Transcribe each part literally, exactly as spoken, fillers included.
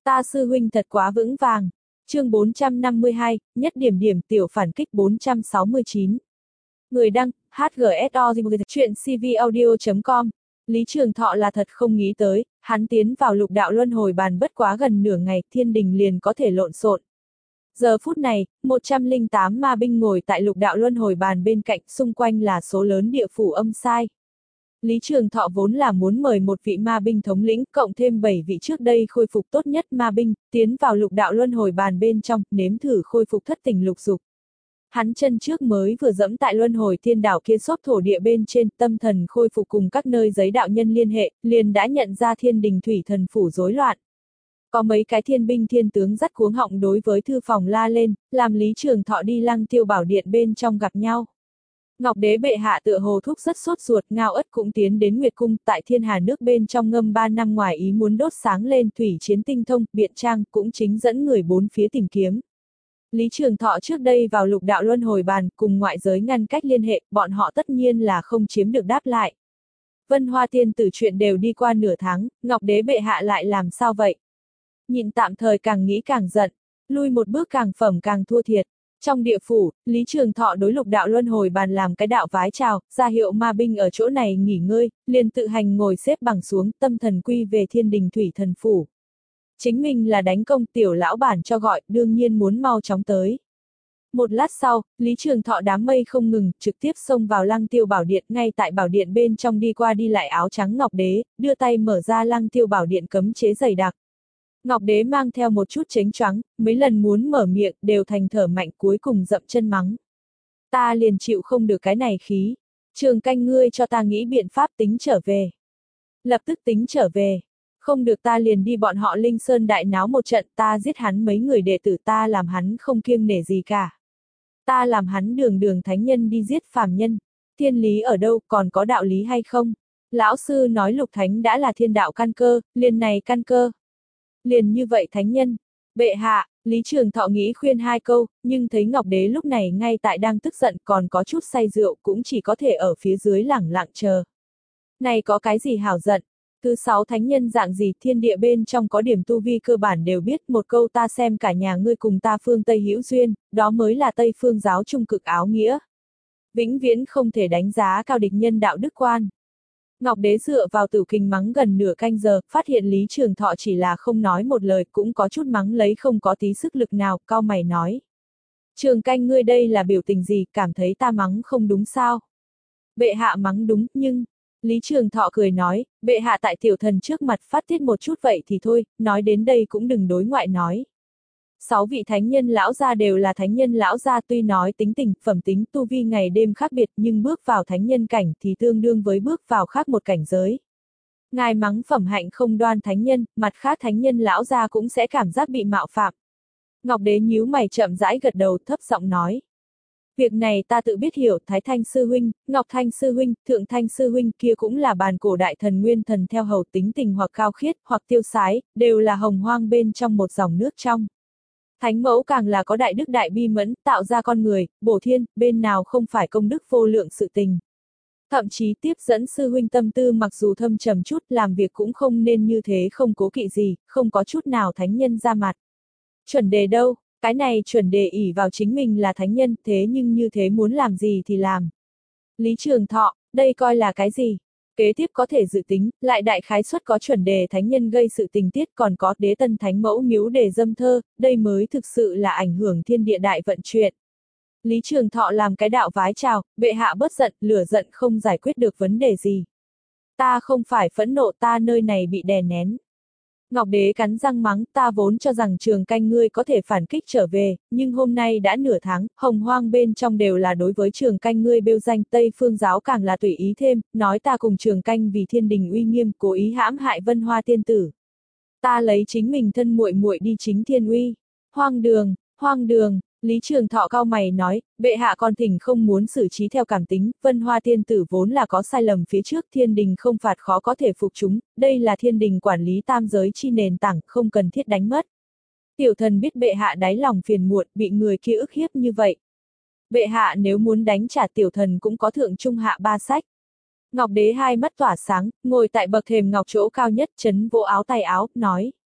Ta sư huynh thật quá vững vàng. Chương bốn trăm năm mươi hai, nhất điểm điểm tiểu phản kích bốn trăm sáu mươi chín. Người đăng, hát giê ét o chuyện c v audio chấm com. Lý Trường Thọ là thật không nghĩ tới, hắn tiến vào lục đạo luân hồi bàn bất quá gần nửa ngày, thiên đình liền có thể lộn xộn. Giờ phút này, một trăm lẻ tám ma binh ngồi tại lục đạo luân hồi bàn bên cạnh, xung quanh là số lớn địa phủ âm sai. Lý Trường Thọ vốn là muốn mời một vị ma binh thống lĩnh, cộng thêm bảy vị trước đây khôi phục tốt nhất ma binh, tiến vào lục đạo luân hồi bàn bên trong, nếm thử khôi phục thất tình lục dục. Hắn chân trước mới vừa dẫm tại luân hồi thiên đảo kia xốp thổ địa bên trên, tâm thần khôi phục cùng các nơi giới đạo nhân liên hệ, liền đã nhận ra thiên đình thủy thần phủ rối loạn. Có mấy cái thiên binh thiên tướng dắt cuống họng đối với thư phòng la lên, làm Lý Trường Thọ đi Lăng Tiêu Bảo Điện bên trong gặp nhau. Ngọc Đế bệ hạ tựa hồ thúc rất sốt ruột, Ngao Ất cũng tiến đến Nguyệt Cung, tại thiên hà nước bên trong ngâm ba năm ngoài ý muốn đốt sáng lên thủy chiến tinh thông, Biện Trang cũng chính dẫn người bốn phía tìm kiếm. Lý Trường Thọ trước đây vào lục đạo luân hồi bàn, cùng ngoại giới ngăn cách liên hệ, bọn họ tất nhiên là không chiếm được đáp lại. Vân Hoa Tiên Tử chuyện đều đi qua nửa tháng, Ngọc Đế bệ hạ lại làm sao vậy? Nhịn tạm thời càng nghĩ càng giận, lui một bước càng phẩm càng thua thiệt. Trong địa phủ, Lý Trường Thọ đối lục đạo luân hồi bàn làm cái đạo vái chào, ra hiệu ma binh ở chỗ này nghỉ ngơi, liền tự hành ngồi xếp bằng xuống, tâm thần quy về thiên đình thủy thần phủ. Chính mình là đánh công, tiểu lão bản cho gọi, đương nhiên muốn mau chóng tới. Một lát sau, Lý Trường Thọ đám mây không ngừng, trực tiếp xông vào Lăng Tiêu Bảo Điện, ngay tại bảo điện bên trong đi qua đi lại áo trắng Ngọc Đế, đưa tay mở ra Lăng Tiêu Bảo Điện cấm chế dày đặc. Ngọc Đế mang theo một chút chếnh choáng, mấy lần muốn mở miệng, đều thành thở mạnh, cuối cùng dậm chân mắng. Ta liền chịu không được cái này khí. Trường Canh ngươi cho ta nghĩ biện pháp tính trở về. Lập tức tính trở về. Không được ta liền đi bọn họ Linh Sơn đại náo một trận, ta giết hắn mấy người đệ tử, ta làm hắn không kiêng nể gì cả. Ta làm hắn đường đường thánh nhân đi giết phàm nhân. Thiên lý ở đâu, còn có đạo lý hay không? Lão sư nói lục thánh đã là thiên đạo căn cơ, liền này căn cơ. Liền như vậy thánh nhân. Bệ hạ, Lý Trường Thọ nghĩ khuyên hai câu, nhưng thấy Ngọc Đế lúc này ngay tại đang tức giận, còn có chút say rượu, cũng chỉ có thể ở phía dưới lẳng lặng chờ. Này có cái gì hảo giận? Thứ sáu thánh nhân dạng gì, thiên địa bên trong có điểm tu vi cơ bản đều biết, một câu ta xem cả nhà ngươi cùng ta phương Tây hữu duyên, đó mới là Tây phương giáo trung cực áo nghĩa. Vĩnh viễn không thể đánh giá cao địch nhân đạo đức quan. Ngọc Đế dựa vào Tử Kình mắng gần nửa canh giờ, phát hiện Lý Trường Thọ chỉ là không nói một lời, cũng có chút mắng lấy không có tí sức lực nào, cau mày nói. Trường Canh ngươi đây là biểu tình gì, cảm thấy ta mắng không đúng sao? Bệ hạ mắng đúng, nhưng... Lý Trường Thọ cười nói, bệ hạ tại tiểu thần trước mặt phát tiết một chút vậy thì thôi, nói đến đây cũng đừng đối ngoại nói. Sáu vị thánh nhân lão gia đều là thánh nhân lão gia, tuy nói tính tình, phẩm tính, tu vi ngày đêm khác biệt, nhưng bước vào thánh nhân cảnh thì tương đương với bước vào khác một cảnh giới. Ngài mắng phẩm hạnh không đoan thánh nhân, mặt khác thánh nhân lão gia cũng sẽ cảm giác bị mạo phạm. Ngọc Đế nhíu mày chậm rãi gật đầu, thấp giọng nói. Việc này ta tự biết hiểu, Thái Thanh Sư Huynh, Ngọc Thanh Sư Huynh, Thượng Thanh Sư Huynh kia cũng là bàn cổ đại thần nguyên thần theo hầu, tính tình hoặc cao khiết, hoặc tiêu sái, đều là hồng hoang bên trong một dòng nước trong. Thánh mẫu càng là có đại đức đại bi mẫn, tạo ra con người, bổ thiên, bên nào không phải công đức vô lượng sự tình. Thậm chí tiếp dẫn sư huynh tâm tư mặc dù thâm trầm chút, làm việc cũng không nên như thế, không cố kỵ gì, không có chút nào thánh nhân ra mặt. Chuẩn đề đâu? Cái này chuẩn đề ỷ vào chính mình là thánh nhân, thế nhưng như thế muốn làm gì thì làm. Lý Trường Thọ, đây coi là cái gì? Kế tiếp có thể dự tính, lại đại khái suất có chuẩn đề thánh nhân gây sự tình tiết, còn có đế tân thánh mẫu miếu đề dâm thơ, đây mới thực sự là ảnh hưởng thiên địa đại vận chuyện. Lý Trường Thọ làm cái đạo vái chào, bệ hạ bớt giận, lửa giận không giải quyết được vấn đề gì. Ta không phải phẫn nộ, ta nơi này bị đè nén. Ngọc Đế cắn răng mắng, ta vốn cho rằng Trường Canh ngươi có thể phản kích trở về, nhưng hôm nay đã nửa tháng, hồng hoang bên trong đều là đối với Trường Canh ngươi bêu danh, Tây phương giáo càng là tùy ý thêm, nói ta cùng Trường Canh vì thiên đình uy nghiêm, cố ý hãm hại Vân Hoa tiên tử. Ta lấy chính mình thân muội muội đi chính thiên uy. Hoang đường, hoang đường. Lý Trường Thọ cau mày nói, bệ hạ con thỉnh không muốn xử trí theo cảm tính, Vân Hoa tiên tử vốn là có sai lầm phía trước, thiên đình không phạt khó có thể phục chúng, đây là thiên đình quản lý tam giới chi nền tảng, không cần thiết đánh mất. Tiểu thần biết bệ hạ đáy lòng phiền muộn, bị người kia ức hiếp như vậy. Bệ hạ nếu muốn đánh trả tiểu thần cũng có thượng trung hạ ba sách. Ngọc Đế hai mắt tỏa sáng, ngồi tại bậc thềm ngọc chỗ cao nhất, chấn vỗ áo tay áo, nói.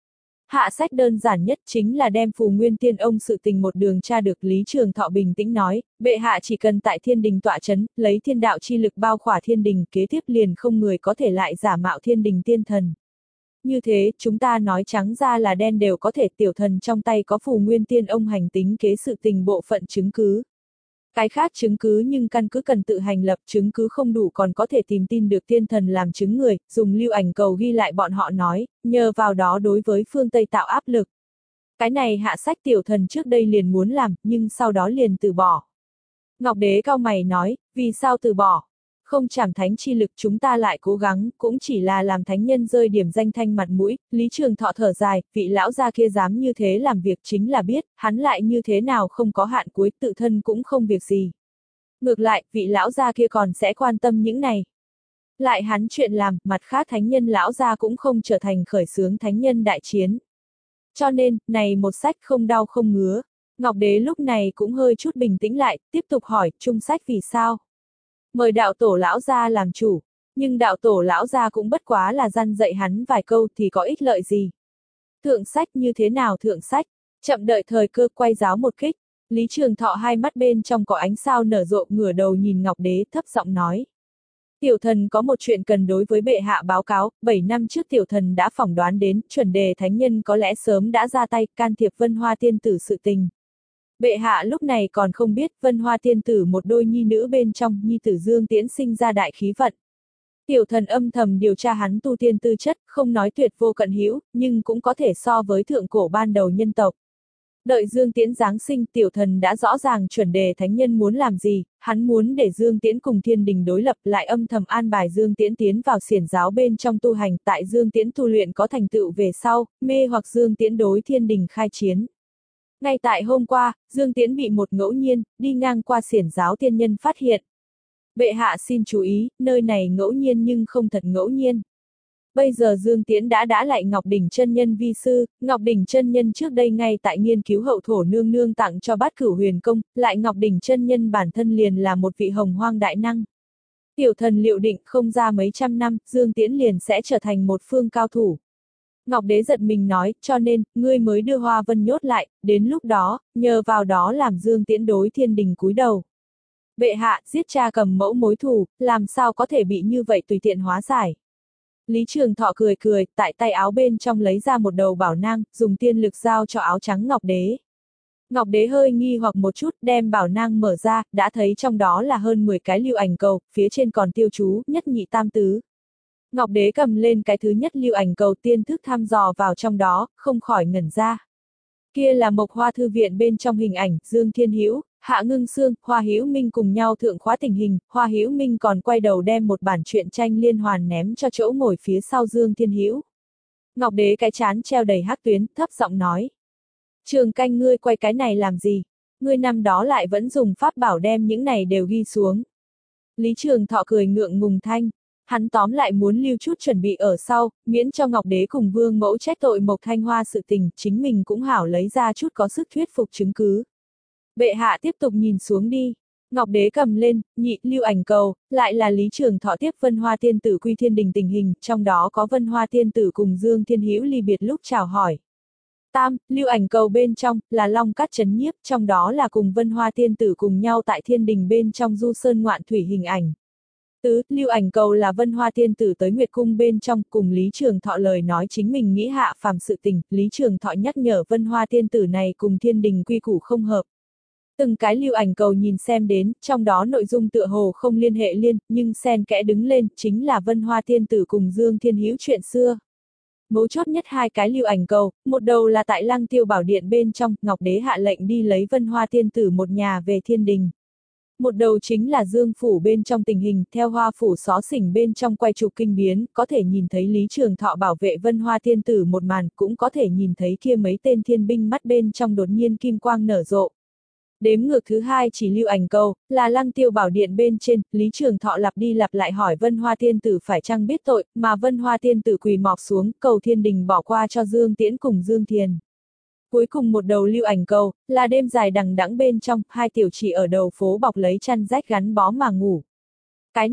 Hạ sách đơn giản nhất chính là đem Phù Nguyên Tiên Ông sự tình một đường tra được. Lý Trường Thọ bình tĩnh nói, bệ hạ chỉ cần tại thiên đình tọa chấn, lấy thiên đạo chi lực bao khỏa thiên đình, kế tiếp liền không người có thể lại giả mạo thiên đình tiên thần. Như thế, chúng ta nói trắng ra là đen đều có thể. Tiểu thần trong tay có Phù Nguyên Tiên Ông hành tính kế sự tình bộ phận chứng cứ. Cái khác chứng cứ nhưng căn cứ cần tự hành lập, chứng cứ không đủ còn có thể tìm tin được tiên thần làm chứng người, dùng lưu ảnh cầu ghi lại bọn họ nói, nhờ vào đó đối với phương Tây tạo áp lực. Cái này hạ sách tiểu thần trước đây liền muốn làm, nhưng sau đó liền từ bỏ. Ngọc Đế cau mày nói, vì sao từ bỏ? Không trảm thánh chi lực chúng ta lại cố gắng, cũng chỉ là làm thánh nhân rơi điểm danh thanh mặt mũi. Lý Trường Thọ thở dài, vị lão gia kia dám như thế làm việc chính là biết, hắn lại như thế nào không có hạn cuối, tự thân cũng không việc gì. Ngược lại, vị lão gia kia còn sẽ quan tâm những này. Lại hắn chuyện làm, mặt khác thánh nhân lão gia cũng không trở thành khởi xướng thánh nhân đại chiến. Cho nên, này một sách không đau không ngứa. Ngọc Đế lúc này cũng hơi chút bình tĩnh lại, tiếp tục hỏi, trung sách vì sao? Mời đạo tổ lão gia làm chủ, nhưng đạo tổ lão gia cũng bất quá là dăn dạy hắn vài câu thì có ích lợi gì. Thượng sách như thế nào thượng sách, chậm đợi thời cơ quay giáo một kích. Lý Trường Thọ hai mắt bên trong có ánh sao nở rộ, ngửa đầu nhìn Ngọc Đế thấp giọng nói. Tiểu thần có một chuyện cần đối với bệ hạ báo cáo, bảy năm trước tiểu thần đã phỏng đoán đến, chuẩn đề thánh nhân có lẽ sớm đã ra tay can thiệp Vân Hoa tiên tử sự tình. Bệ hạ lúc này còn không biết Vân Hoa tiên tử một đôi nhi nữ bên trong, nhi tử Dương Tiễn sinh ra đại khí vận. Tiểu thần âm thầm điều tra hắn tu tiên tư chất, không nói tuyệt vô cận hữu, nhưng cũng có thể so với thượng cổ ban đầu nhân tộc. Đợi Dương Tiễn giáng sinh, tiểu thần đã rõ ràng chuẩn đề thánh nhân muốn làm gì, hắn muốn để Dương Tiễn cùng thiên đình đối lập, lại âm thầm an bài Dương Tiễn tiến vào xiển giáo bên trong tu hành, tại Dương Tiễn tu luyện có thành tựu về sau, mê hoặc Dương Tiễn đối thiên đình khai chiến. Ngay tại hôm qua, Dương Tiễn bị một ngẫu nhiên, đi ngang qua xiển giáo tiên nhân phát hiện. Bệ hạ xin chú ý, nơi này ngẫu nhiên nhưng không thật ngẫu nhiên. Bây giờ Dương Tiễn đã đã lại Ngọc Đỉnh chân nhân vi sư, Ngọc Đỉnh chân nhân trước đây ngay tại nghiên cứu hậu thổ nương nương tặng cho Bát Cửu Huyền Công, lại Ngọc Đỉnh chân nhân bản thân liền là một vị hồng hoang đại năng. Tiểu thần liệu định không ra mấy trăm năm, Dương Tiễn liền sẽ trở thành một phương cao thủ. Ngọc Đế giật mình nói, cho nên, ngươi mới đưa Hoa Vân nhốt lại, đến lúc đó, nhờ vào đó làm Dương Tiễn đối thiên đình cúi đầu. Bệ hạ, giết cha cầm mẫu mối thù, làm sao có thể bị như vậy tùy tiện hóa giải. Lý Trường Thọ cười cười, tại tay áo bên trong lấy ra một đầu bảo nang, dùng tiên lực giao cho áo trắng Ngọc Đế. Ngọc Đế hơi nghi hoặc một chút, đem bảo nang mở ra, đã thấy trong đó là hơn mười cái lưu ảnh cầu, phía trên còn tiêu chú, nhất nhị tam tứ. Ngọc Đế cầm lên cái thứ nhất lưu ảnh cầu, tiên thức thăm dò vào trong đó, không khỏi ngẩn ra. Kia là Mộc Hoa thư viện bên trong hình ảnh, Dương Thiên Hữu, Hạ Ngưng Sương, Hoa Hữu Minh cùng nhau thượng khóa tình hình, Hoa Hữu Minh còn quay đầu đem một bản truyện tranh liên hoàn ném cho chỗ ngồi phía sau Dương Thiên Hữu. Ngọc Đế cái chán treo đầy hắc tuyến, thấp giọng nói. Trường Canh, ngươi quay cái này làm gì? Ngươi năm đó lại vẫn dùng pháp bảo đem những này đều ghi xuống. Lý Trường Thọ cười ngượng ngùng thanh. Hắn tóm lại muốn lưu chút chuẩn bị ở sau, miễn cho Ngọc Đế cùng Vương Mẫu trách tội Mộc Thanh Hoa sự tình, chính mình cũng hảo lấy ra chút có sức thuyết phục chứng cứ. Bệ hạ tiếp tục nhìn xuống đi. Ngọc Đế cầm lên, nhị lưu ảnh cầu, lại là Lý Trường Thọ tiếp Vân Hoa tiên tử quy thiên đình tình hình, trong đó có Vân Hoa tiên tử cùng Dương Thiên Hữu ly biệt lúc chào hỏi. Tam, lưu ảnh cầu bên trong, là Long Cát Chấn Nhiếp, trong đó là cùng Vân Hoa tiên tử cùng nhau tại thiên đình bên trong du sơn ngoạn thủy hình ảnh. Tứ, lưu ảnh cầu là Vân Hoa tiên tử tới Nguyệt Cung bên trong, cùng Lý Trường Thọ lời nói chính mình nghĩ hạ phàm sự tình, Lý Trường Thọ nhắc nhở Vân Hoa tiên tử này cùng thiên đình quy củ không hợp. Từng cái lưu ảnh cầu nhìn xem đến, trong đó nội dung tựa hồ không liên hệ liên, nhưng xen kẽ đứng lên, chính là Vân Hoa tiên tử cùng Dương Thiên Hữu chuyện xưa. Mấu chốt nhất hai cái lưu ảnh cầu, một đầu là tại Lăng Tiêu Bảo Điện bên trong, Ngọc Đế hạ lệnh đi lấy Vân Hoa tiên tử một nhà về thiên đình. Một đầu chính là Dương phủ bên trong tình hình, theo Hoa phủ xó xỉnh bên trong quay chụp kinh biến, có thể nhìn thấy Lý Trường Thọ bảo vệ Vân Hoa tiên tử một màn, cũng có thể nhìn thấy kia mấy tên thiên binh mắt bên trong đột nhiên kim quang nở rộ. Đếm ngược thứ hai chỉ lưu ảnh cầu, là Lăng Tiêu Bảo Điện bên trên, Lý Trường Thọ lặp đi lặp lại hỏi Vân Hoa tiên tử phải chăng biết tội, mà Vân Hoa tiên tử quỳ mọp xuống, cầu thiên đình bỏ qua cho Dương Tiễn cùng Dương Thiền. Cuối cùng một đầu lưu ảnh cầu, là đêm dài đằng đẵng bên trong, hai tiểu chỉ ở đầu phố bọc lấy chăn rách gắn bó mà ngủ. Cái này,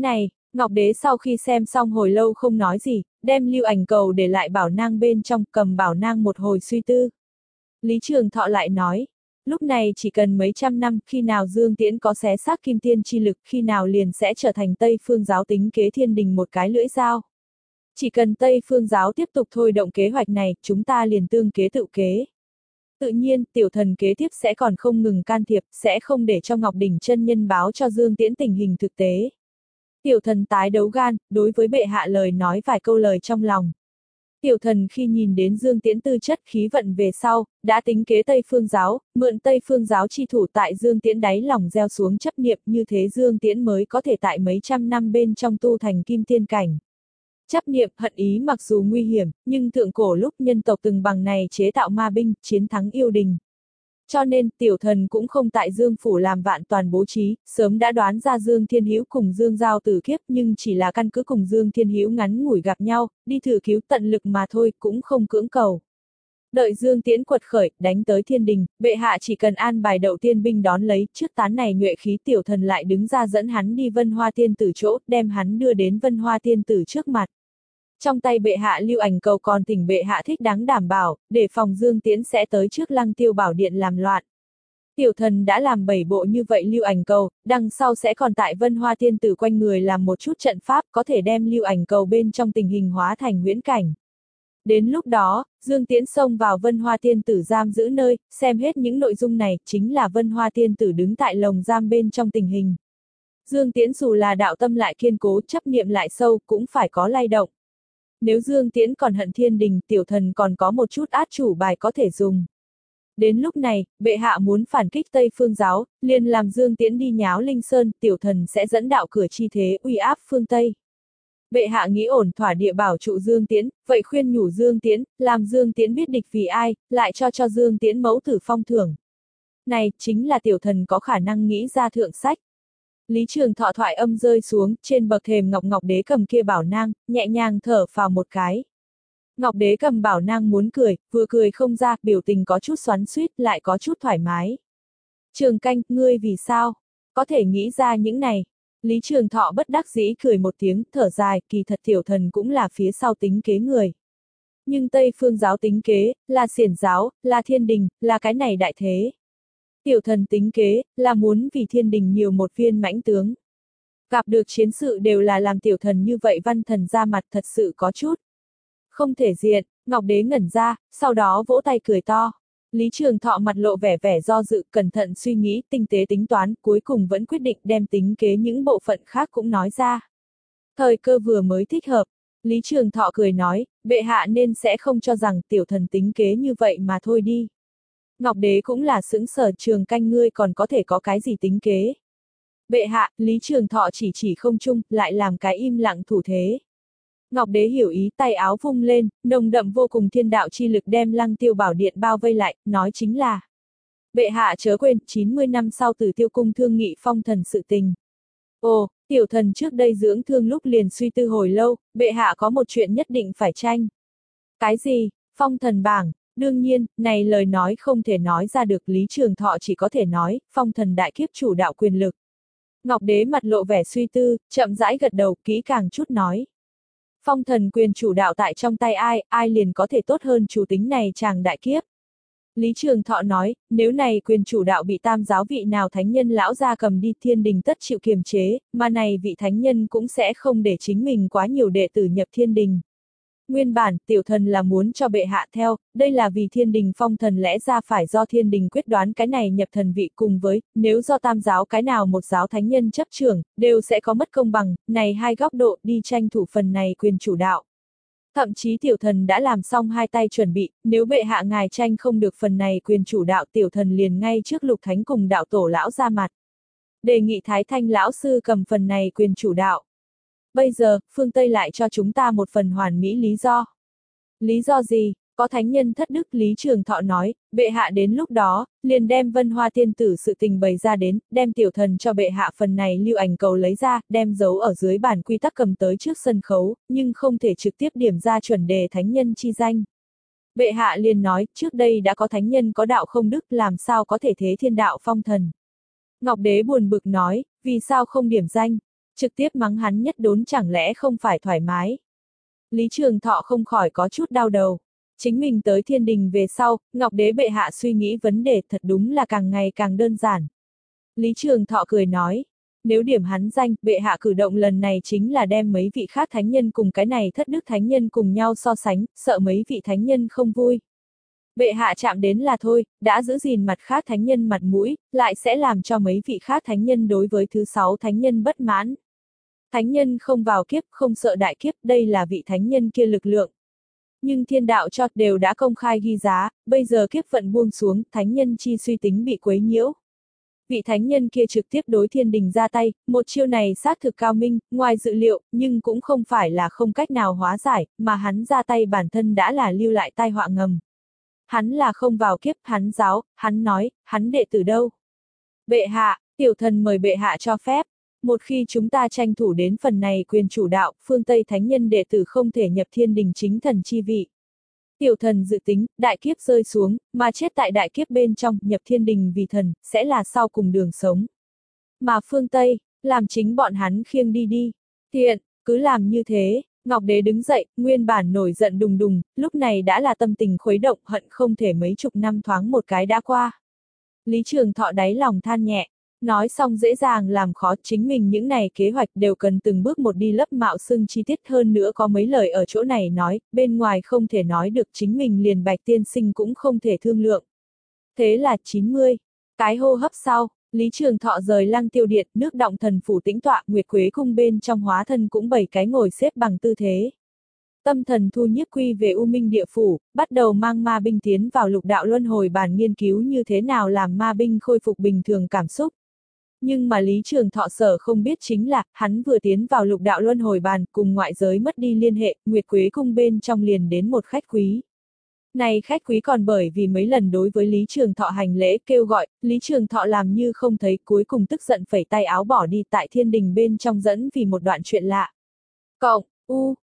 Ngọc Đế sau khi xem xong hồi lâu không nói gì, đem lưu ảnh cầu để lại bảo nang bên trong, cầm bảo nang một hồi suy tư. Lý Trường Thọ lại nói, lúc này chỉ cần mấy trăm năm, khi nào Dương Tiễn có xé xác kim tiên chi lực, khi nào liền sẽ trở thành Tây Phương giáo tính kế thiên đình một cái lưỡi dao. Chỉ cần Tây Phương giáo tiếp tục thôi động kế hoạch này, chúng ta liền tương kế tự kế. Tự nhiên, tiểu thần kế tiếp sẽ còn không ngừng can thiệp, sẽ không để cho Ngọc Đỉnh chân nhân báo cho Dương Tiễn tình hình thực tế. Tiểu thần tái đấu gan, đối với bệ hạ lời nói vài câu lời trong lòng. Tiểu thần khi nhìn đến Dương Tiễn tư chất khí vận về sau, đã tính kế Tây Phương giáo, mượn Tây Phương giáo chi thủ tại Dương Tiễn đáy lòng gieo xuống chấp niệm, như thế Dương Tiễn mới có thể tại mấy trăm năm bên trong tu thành kim tiên cảnh. Chấp niệm, hận ý mặc dù nguy hiểm, nhưng thượng cổ lúc nhân tộc từng bằng này chế tạo ma binh, chiến thắng yêu đình. Cho nên, tiểu thần cũng không tại Dương Phủ làm vạn toàn bố trí, sớm đã đoán ra Dương Thiên Hữu cùng Dương Giao tử kiếp, nhưng chỉ là căn cứ cùng Dương Thiên Hữu ngắn ngủi gặp nhau, đi thử cứu tận lực mà thôi, cũng không cưỡng cầu. Đợi Dương Tiễn quật khởi, đánh tới thiên đình, bệ hạ chỉ cần an bài đậu tiên binh đón lấy, trước tán này nhuệ khí tiểu thần lại đứng ra dẫn hắn đi Vân Hoa Tiên Tử chỗ, đem hắn đưa đến Vân Hoa Tiên Tử trước mặt. Trong tay bệ hạ lưu ảnh cầu còn thỉnh bệ hạ thích đáng đảm bảo, để phòng Dương Tiễn sẽ tới trước Lăng Tiêu Bảo Điện làm loạn. Tiểu thần đã làm bảy bộ như vậy lưu ảnh cầu, đằng sau sẽ còn tại Vân Hoa Tiên Tử quanh người làm một chút trận pháp, có thể đem lưu ảnh cầu bên trong tình hình hóa thành huyễn cảnh. Đến lúc đó, Dương Tiễn xông vào Vân Hoa Tiên Tử giam giữ nơi, xem hết những nội dung này, chính là Vân Hoa Tiên Tử đứng tại lồng giam bên trong tình hình. Dương Tiễn dù là đạo tâm lại kiên cố, chấp niệm lại sâu, cũng phải có lay động. Nếu Dương Tiễn còn hận thiên đình, tiểu thần còn có một chút át chủ bài có thể dùng. Đến lúc này, bệ hạ muốn phản kích Tây Phương giáo, liền làm Dương Tiễn đi nháo Linh Sơn, tiểu thần sẽ dẫn đạo cửa chi thế uy áp phương Tây. Bệ hạ nghĩ ổn thỏa địa bảo trụ Dương Tiễn, vậy khuyên nhủ Dương Tiễn, làm Dương Tiễn biết địch vì ai, lại cho cho Dương Tiễn mẫu tử phong thưởng. Này, chính là tiểu thần có khả năng nghĩ ra thượng sách. Lý Trường Thọ thoại âm rơi xuống, trên bậc thềm Ngọc Ngọc Đế cầm kia bảo nang, nhẹ nhàng thở phào một cái. Ngọc Đế cầm bảo nang muốn cười, vừa cười không ra, biểu tình có chút xoắn xuýt, lại có chút thoải mái. Trường Canh, ngươi vì sao? Có thể nghĩ ra những này. Lý Trường Thọ bất đắc dĩ cười một tiếng, thở dài, kỳ thật tiểu thần cũng là phía sau tính kế người. Nhưng Tây Phương giáo tính kế, là xiển giáo, là thiên đình, là cái này đại thế. Tiểu thần tính kế, là muốn vì thiên đình nhiều một viên mãnh tướng. Gặp được chiến sự đều là làm tiểu thần như vậy văn thần ra mặt thật sự có chút. Không thể diện, Ngọc Đế ngẩn ra, sau đó vỗ tay cười to. Lý Trường Thọ mặt lộ vẻ vẻ do dự, cẩn thận suy nghĩ, tinh tế tính toán, cuối cùng vẫn quyết định đem tính kế những bộ phận khác cũng nói ra. Thời cơ vừa mới thích hợp. Lý Trường Thọ cười nói, bệ hạ nên sẽ không cho rằng tiểu thần tính kế như vậy mà thôi đi. Ngọc Đế cũng là sững sờ, Trường Canh ngươi còn có thể có cái gì tính kế. Bệ hạ, Lý Trường Thọ chỉ chỉ không trung, lại làm cái im lặng thủ thế. Ngọc Đế hiểu ý, tay áo vung lên, nồng đậm vô cùng thiên đạo chi lực đem Lăng Tiêu Bảo Điện bao vây lại, nói chính là. Bệ hạ chớ quên, chín mươi năm sau Tử Tiêu Cung thương nghị phong thần sự tình. Ồ, tiểu thần trước đây dưỡng thương lúc liền suy tư hồi lâu, bệ hạ có một chuyện nhất định phải tranh. Cái gì? Phong thần bảng. Đương nhiên, này lời nói không thể nói ra được, Lý Trường Thọ chỉ có thể nói, phong thần đại kiếp chủ đạo quyền lực. Ngọc Đế mặt lộ vẻ suy tư, chậm rãi gật đầu, kỹ càng chút nói. Phong thần quyền chủ đạo tại trong tay ai, ai liền có thể tốt hơn chủ tính này chàng đại kiếp. Lý Trường Thọ nói, nếu này quyền chủ đạo bị tam giáo vị nào thánh nhân lão ra cầm đi, thiên đình tất chịu kiềm chế, mà này vị thánh nhân cũng sẽ không để chính mình quá nhiều đệ tử nhập thiên đình. Nguyên bản, tiểu thần là muốn cho bệ hạ theo, đây là vì thiên đình phong thần lẽ ra phải do thiên đình quyết đoán cái này nhập thần vị, cùng với, nếu do tam giáo cái nào một giáo thánh nhân chấp trưởng, đều sẽ có mất công bằng, này hai góc độ đi tranh thủ phần này quyền chủ đạo. Thậm chí tiểu thần đã làm xong hai tay chuẩn bị, nếu bệ hạ ngài tranh không được phần này quyền chủ đạo, tiểu thần liền ngay trước Lục Thánh cùng đạo tổ lão ra mặt. Đề nghị Thái Thanh lão sư cầm phần này quyền chủ đạo. Bây giờ, phương Tây lại cho chúng ta một phần hoàn mỹ lý do. Lý do gì? Có thánh nhân thất đức, Lý Trường Thọ nói, bệ hạ đến lúc đó, liền đem Vân Hoa Tiên Tử sự tình bày ra đến, đem tiểu thần cho bệ hạ phần này lưu ảnh cầu lấy ra, đem giấu ở dưới bản quy tắc cầm tới trước sân khấu, nhưng không thể trực tiếp điểm ra chuẩn đề thánh nhân chi danh. Bệ hạ liền nói, trước đây đã có thánh nhân có đạo không đức, làm sao có thể thế thiên đạo phong thần. Ngọc Đế buồn bực nói, vì sao không điểm danh? trực tiếp mắng hắn nhất đốn chẳng lẽ không phải thoải mái. Lý Trường Thọ không khỏi có chút đau đầu. Chính mình tới thiên đình về sau, Ngọc Đế bệ hạ suy nghĩ vấn đề thật đúng là càng ngày càng đơn giản. Lý Trường Thọ cười nói, nếu điểm hắn danh, bệ hạ cử động lần này chính là đem mấy vị khác thánh nhân cùng cái này thất đức thánh nhân cùng nhau so sánh, sợ mấy vị thánh nhân không vui. Bệ hạ chạm đến là thôi, đã giữ gìn mặt khác thánh nhân mặt mũi, lại sẽ làm cho mấy vị khác thánh nhân đối với thứ sáu thánh nhân bất mãn. Thánh nhân không vào kiếp, không sợ đại kiếp, đây là vị thánh nhân kia lực lượng. Nhưng thiên đạo cho đều đã công khai ghi giá, bây giờ kiếp vận buông xuống, thánh nhân chi suy tính bị quấy nhiễu. Vị thánh nhân kia trực tiếp đối thiên đình ra tay, một chiêu này xác thực cao minh, ngoài dự liệu, nhưng cũng không phải là không cách nào hóa giải, mà hắn ra tay bản thân đã là lưu lại tai họa ngầm. Hắn là không vào kiếp, hắn giáo, hắn nói, hắn đệ tử đâu. Bệ hạ, tiểu thần mời bệ hạ cho phép. Một khi chúng ta tranh thủ đến phần này quyền chủ đạo, phương Tây thánh nhân đệ tử không thể nhập thiên đình chính thần chi vị. Tiểu thần dự tính, đại kiếp rơi xuống, mà chết tại đại kiếp bên trong, nhập thiên đình vì thần, sẽ là sau cùng đường sống. Mà phương Tây, làm chính bọn hắn khiêng đi đi. Thiện, cứ làm như thế. Ngọc Đế đứng dậy, nguyên bản nổi giận đùng đùng, lúc này đã là tâm tình khuấy động, hận không thể mấy chục năm thoáng một cái đã qua. Lý Trường Thọ đáy lòng than nhẹ. Nói xong dễ dàng làm khó, chính mình những này kế hoạch đều cần từng bước một đi lấp mạo xưng chi tiết, hơn nữa có mấy lời ở chỗ này nói, bên ngoài không thể nói được, chính mình liền Bạch tiên sinh cũng không thể thương lượng. Thế là chín mươi. Cái hô hấp sau, Lý Trường Thọ rời Lăng Tiêu Điện, nước động thần phủ tĩnh tọa, Nguyệt Quế cung bên trong hóa thân cũng bảy cái ngồi xếp bằng tư thế. Tâm thần thu nhiếp quy về U Minh địa phủ, bắt đầu mang ma binh tiến vào lục đạo luân hồi bàn nghiên cứu như thế nào làm ma binh khôi phục bình thường cảm xúc. Nhưng mà Lý Trường Thọ sở không biết chính là, hắn vừa tiến vào lục đạo luân hồi bàn, cùng ngoại giới mất đi liên hệ, Nguyệt Quế cung bên trong liền đến một khách quý. Này khách quý còn bởi vì mấy lần đối với Lý Trường Thọ hành lễ kêu gọi, Lý Trường Thọ làm như không thấy, cuối cùng tức giận phẩy tay áo bỏ đi tại thiên đình bên trong dẫn vì một đoạn chuyện lạ. Cộng, u,